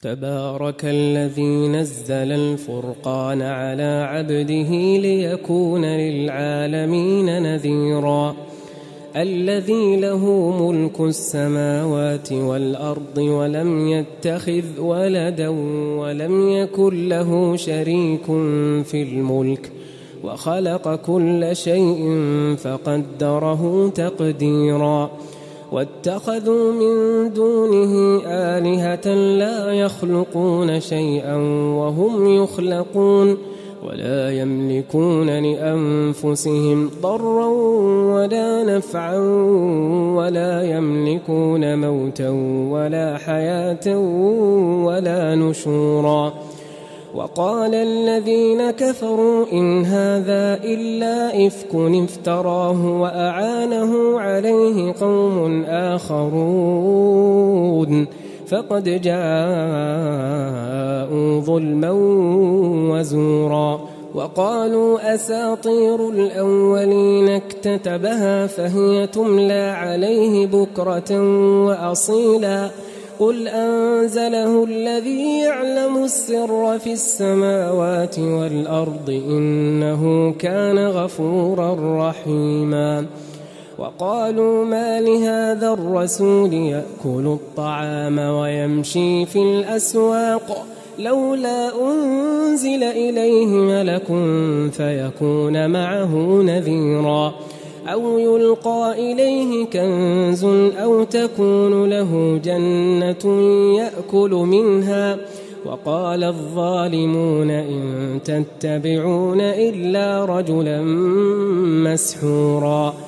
تبارك الذي نزل الفرقان على عبده ليكون للعالمين نذيرا الذي له ملك السماوات والأرض ولم يتخذ ولدا ولم يكن له شريك في الملك وخلق كل شيء فقدره تقديرا واتخذوا من دونه آلهة لا يخلقون شيئا وهم يخلقون ولا يملكون لأنفسهم ضرا ولا نفعا ولا يملكون موتا ولا حياة ولا نشورا وقال الذين كفروا إن هذا إلا إفك افتراه وأعانه عليه قوم آخرون فقد جاءوا ظلما وزورا وقالوا أساطير الأولين اكتتبها فهي تملى عليه بكرة وأصيلا قل أنزله الذي يعلم السر في السماوات والأرض إنه كان غفورا رحيما وقالوا ما لهذا الرسول يأكل الطعام ويمشي في الأسواق لولا أنزل إليه ملك فيكون معه نذيرا أو يلقى إليه كنز أو تكون له جنة يأكل منها وقال الظالمون إن تتبعون إلا رجلا مسحورا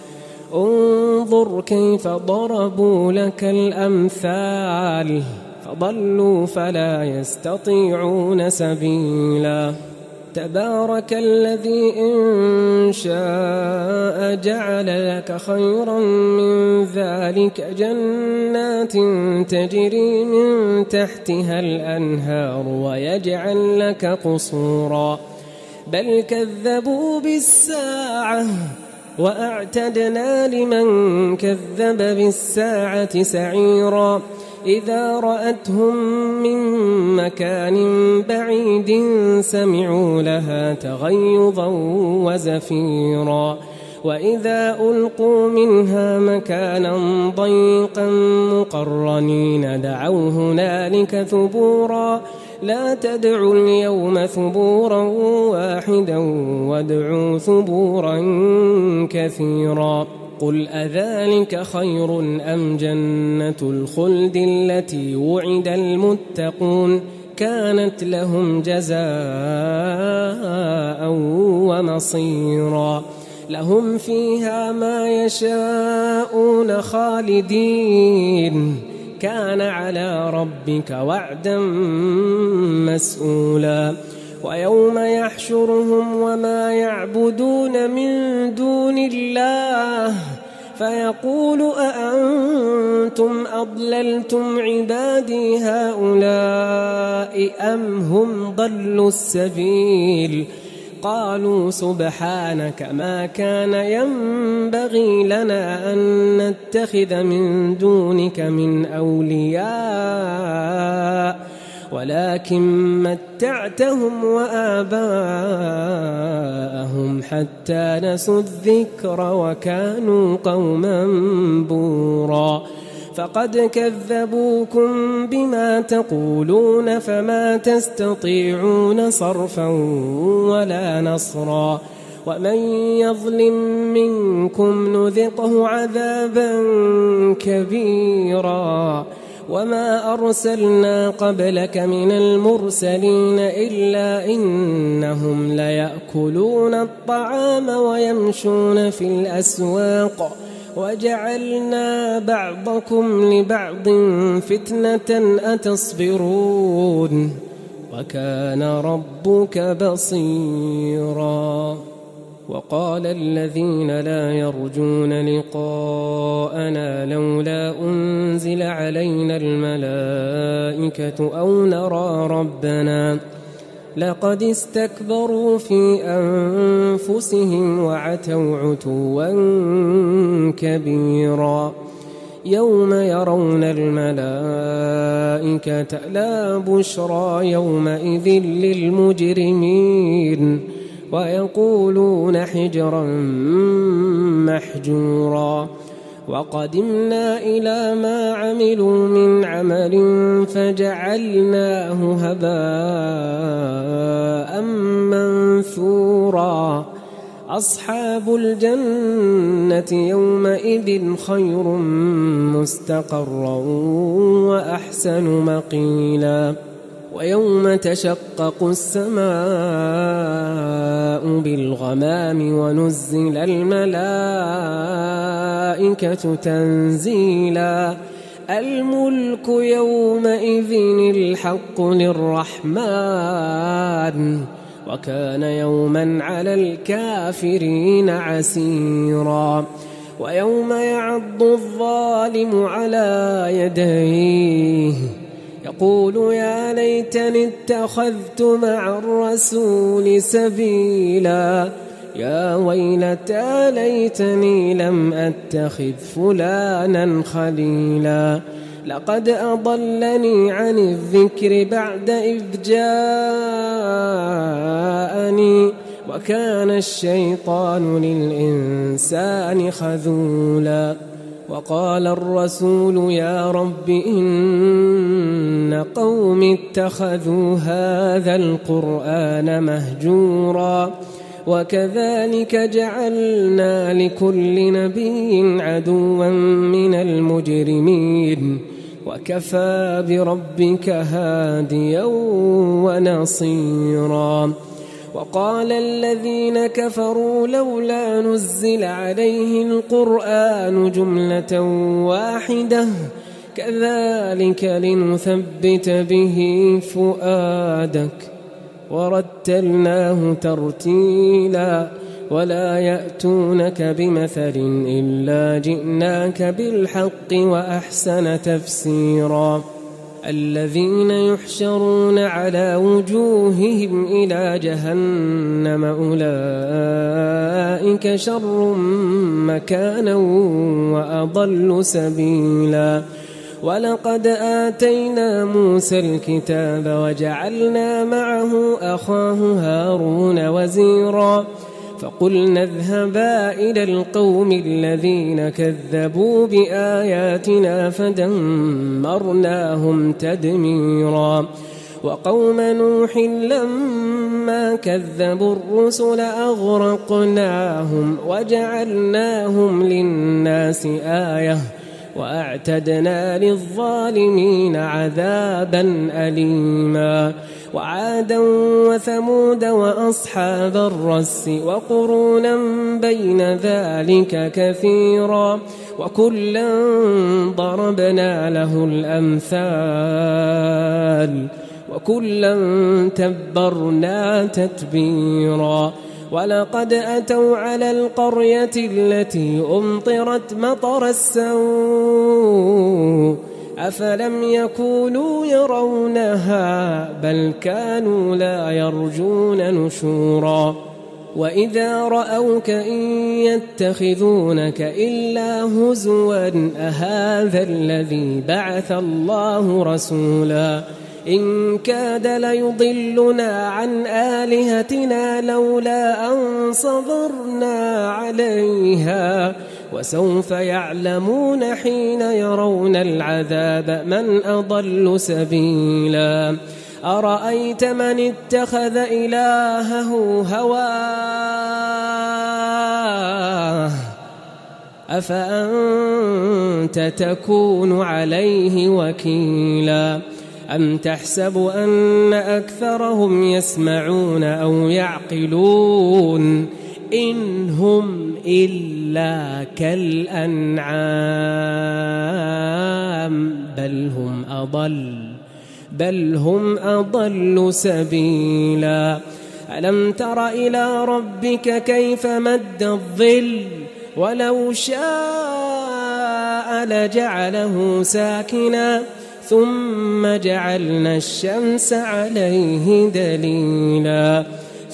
انظر كيف ضربوا لك الأمثال فضلوا فلا يستطيعون سبيلا تبارك الذي إن شاء جعل لك خيرا من ذلك جنات تجري من تحتها الأنهار ويجعل لك قصورا بل كذبوا بالساعة وأعتدنا لمن كذب بالساعة سعيرا إذا رأتهم من مكان بعيد سمعوا لها تغيظا وزفيرا وإذا ألقوا منها مكانا ضيقا مقرنين دعوا هنالك ثبورا لا تدعوا اليوم ثبورا واحدا وادعوا ثبورا كثيرا قل أذلك خير أم جنة الخلد التي وعد المتقون كانت لهم جزاء ومصيرا لهم فيها ما يشاءون خالدين كان على ربك وعدا مسؤولا ويوم يحشرهم وما يعبدون من دون الله فيقول أأنتم أضللتم عبادي هؤلاء أم هم ضلوا السبيل قالوا سبحانك ما كان ينبغي لنا أن نتخذ من دونك من أولياء ولكن متعتهم وآباءهم حتى نسوا الذكر وكانوا قوما بورا فقد كذبوكم بما تقولون فما تستطيعون صرفا ولا نصرا ومن يظلم منكم نذقه عذابا كبيرا وما أرسلنا قبلك من المرسلين إلا إنهم ليأكلون الطعام ويمشون في الأسواق وجعلنا بعضكم لبعض فتنة أتصبرون وكان ربك بصيرا وقال الذين لا يرجون لقاءنا لولا أنزل علينا الملائكة أو نرى ربنا لقد استكبروا في أنفسهم وعتوا عتوا كبيرا يوم يرون الملائكة لا بشرى يومئذ للمجرمين ويقولون حجرا محجورا وقدمنا إلى ما عملوا من عمل فجعلناه هباء منثورا أصحاب الجنة يومئذ خير مستقرا وأحسن مقيلا ويوم تشقق السماء بالغمام ونزل الملائكة تنزيلا الملك يومئذ الحق للرحمن وكان يوما على الكافرين عسيرا ويوم يعض الظالم على يديه يقول يا ليتني اتخذت مع الرسول سبيلا يا ويلتى ليتني لم أتخذ فلانا خليلا لقد أضلني عن الذكر بعد إذ جاءني وكان الشيطان للإنسان خذولا وقال الرسول يا رب إن قوم اتخذوا هذا القرآن مهجورا وكذلك جعلنا لكل نبي عدوا من المجرمين وكفى بربك هاديا ونصيرا وقال الذين كفروا لولا نزل عليه القرآن جملة واحدة كذلك لنثبت به فؤادك ورتلناه ترتيلا ولا يأتونك بمثل إلا جئناك بالحق وأحسن تفسيرا الذين يحشرون على وجوههم إلى جهنم أولئك شر مكانا وأضل سبيلا ولقد آتينا موسى الكتاب وجعلنا معه أخاه هارون وزيرا فقلنا اذهبا إلى القوم الذين كذبوا بآياتنا فدمرناهم تدميرا وقوم نوح لما كذبوا الرسل أغرقناهم وجعلناهم للناس آية وأعتدنا للظالمين عذابا أليما وعادا وثمود وأصحاب الرس وقرونا بين ذلك كثيرا وكلا ضربنا له الأمثال وكلا تبرنا تتبيرا ولقد أتوا على القرية التي أمطرت مطر السوء أفلم يكونوا يرونها بل كانوا لا يرجون نشورا وإذا رأوك إن يتخذونك إلا هزوا أهذا الذي بعث الله رسولا إن كاد ليضلنا عن آلهتنا لولا أن صبرنا عليها وسوف يعلمون حين يرون العذاب من أضل سبيلا أرأيت من اتخذ إلهه هواه أفأنت تكون عليه وكيلا أم تحسب أن أكثرهم يسمعون أو يعقلون إن هم إلا كالأنعام بل هم أضل سبيلا ألم تر إلى ربك كيف مد الظل ولو شاء لجعله ساكنا ثم جعلنا الشمس عليه دليلا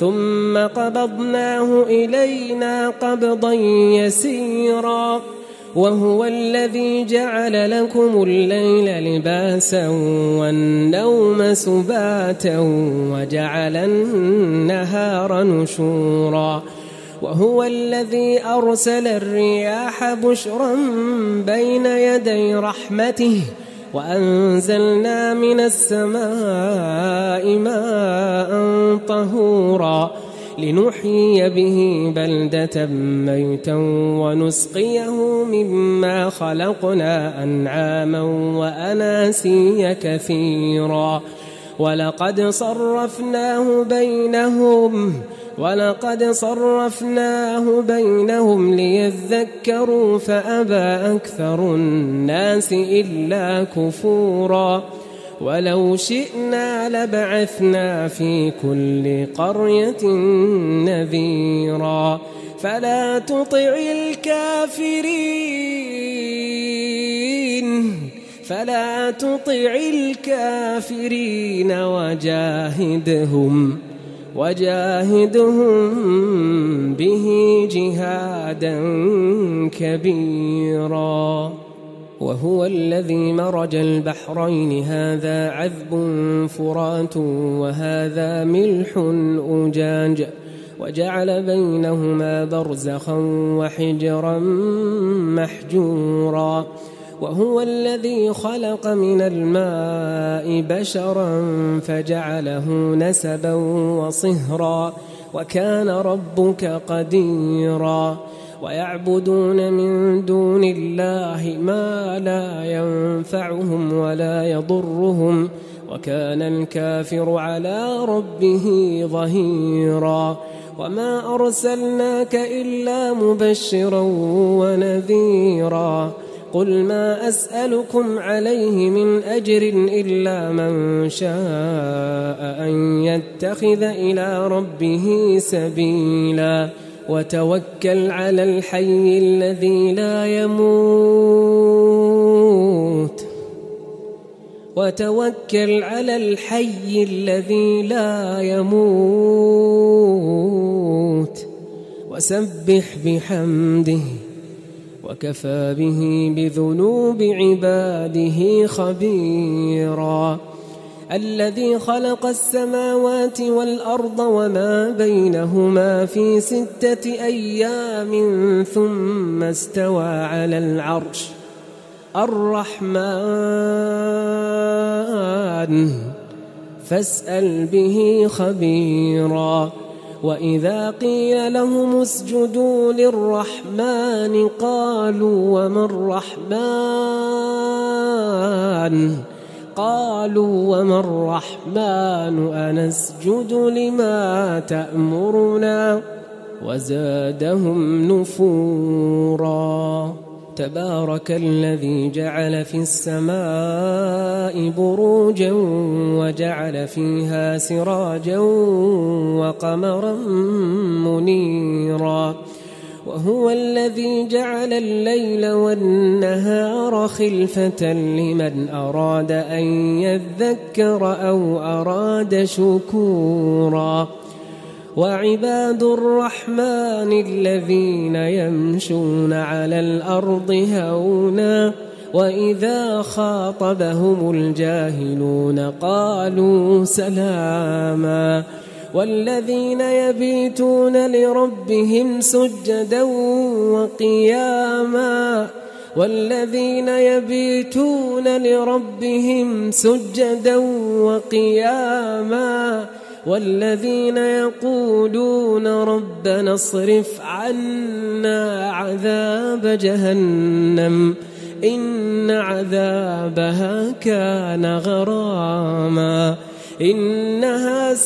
ثم قبضناه إلينا قبضا يسيرا وهو الذي جعل لكم الليل لباسا والنوم سباتا وجعل النهار نشورا وهو الذي أرسل الرياح بشرا بين يدي رحمته وأنزلنا من السماء ماء طهورا لنحيي به بلدة ميتا ونسقيه مما خلقنا أنعاما وأناسيا كثيرا ولقد صرفناه بينهم ليذكروا فأبى أكثر الناس إلا كفورا ولو شئنا لبعثنا في كل قرية نذيرا فلا تطع الكافرين وجاهدهم به جهادا كبيرا وهو الذي مرج البحرين هذا عذب فرات وهذا ملح أجاج وجعل بينهما برزخا وحجرا محجورا وهو الذي خلق من الماء بشرا فجعله نسبا وصهرا وكان ربك قديرا ويعبدون من دون الله ما لا ينفعهم ولا يضرهم وكان الكافر على ربه ظهيرا وما أرسلناك إلا مبشرا ونذيرا قل ما أسألكم عليه من أجر إلا من شاء أن يتخذ إلى ربه سبيلا وتوكل على الحي الذي لا يموت وسبح بحمده وكفى به بذنوب عباده خبيرا الذي خلق السماوات والأرض وما بينهما في 6 أيام ثم استوى على العرش الرحمن فاسأل به خبيرا وإذا قيل لهم اسجدوا للرحمن قالوا وما الرحمن أنسجد لما تأمرنا وزادهم نفورا تبارك الذي جعل في السماء بروجا وجعل فيها سراجا وقمرا منيرا وهو الذي جعل الليل والنهار خلفة لمن أراد أن يذكر أو أراد شكورا وعباد الرحمن الذين يمشون على الأرض هونا وإذا خاطبهم الجاهلون قالوا سلاما والذين يبيتون لربهم سجدا وقياما والذين يقولون ربنا اصرف عنا عذاب جهنم إن عذابها كان غراما إنها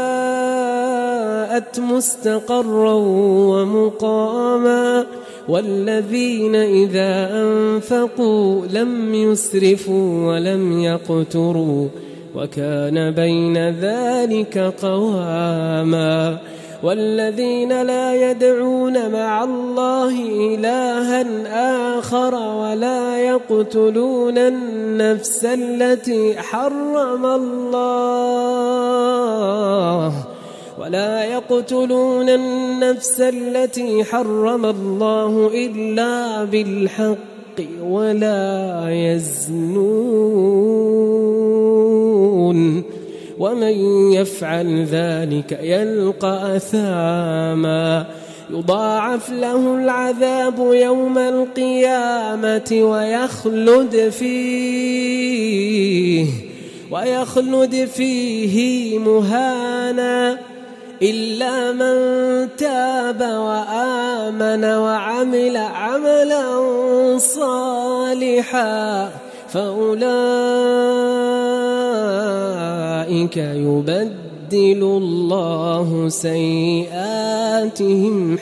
ساءت مستقرا ومقاما والذين إذا أنفقوا لم يسرفوا ولم يقتروا وكان بين ذلك قواما والذين لا يدعون مع الله إلها آخر ولا يقتلون النفس التي حرم الله النفس التي حرم الله إلا بالحق ولا يزنون ومن يفعل ذلك يلقى أثاما يضاعف له العذاب يوم القيامة ويخلد فيه مهانا إلا من تاب وآمن وعمل عملا صالحا فأولئك يبدل الله سيئاتهم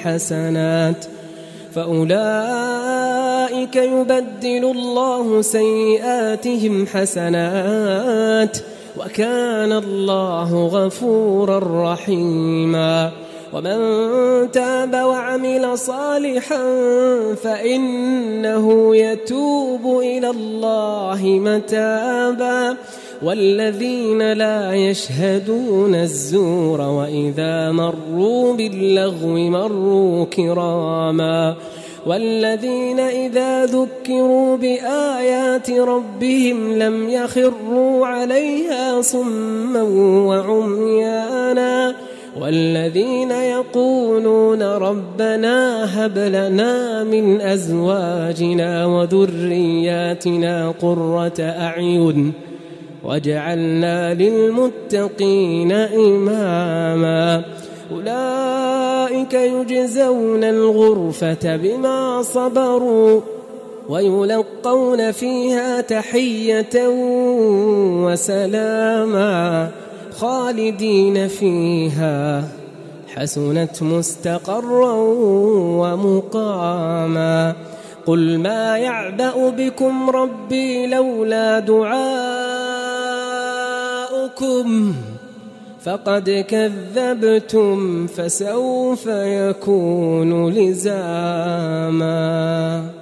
حسنات وكان الله غفورا رحيما ومن تاب وعمل صالحا فإنه يتوب إلى الله متابا والذين لا يشهدون الزور وإذا مروا باللغو مروا كراما والذين إذا ذكروا بآيات ربهم لم يخروا عليها صما وعميانا والذين يقولون ربنا هب لنا من أزواجنا وذرياتنا قرة أعين واجعلنا للمتقين إماما أولئك يجزون الغرفة بما صبروا ويلقون فيها تحية وسلاما خالدين فيها حسنت مستقرا ومقاما قل ما يعبأ بكم ربي لولا دعاؤكم فقد كذبتم فسوف يكون لزاما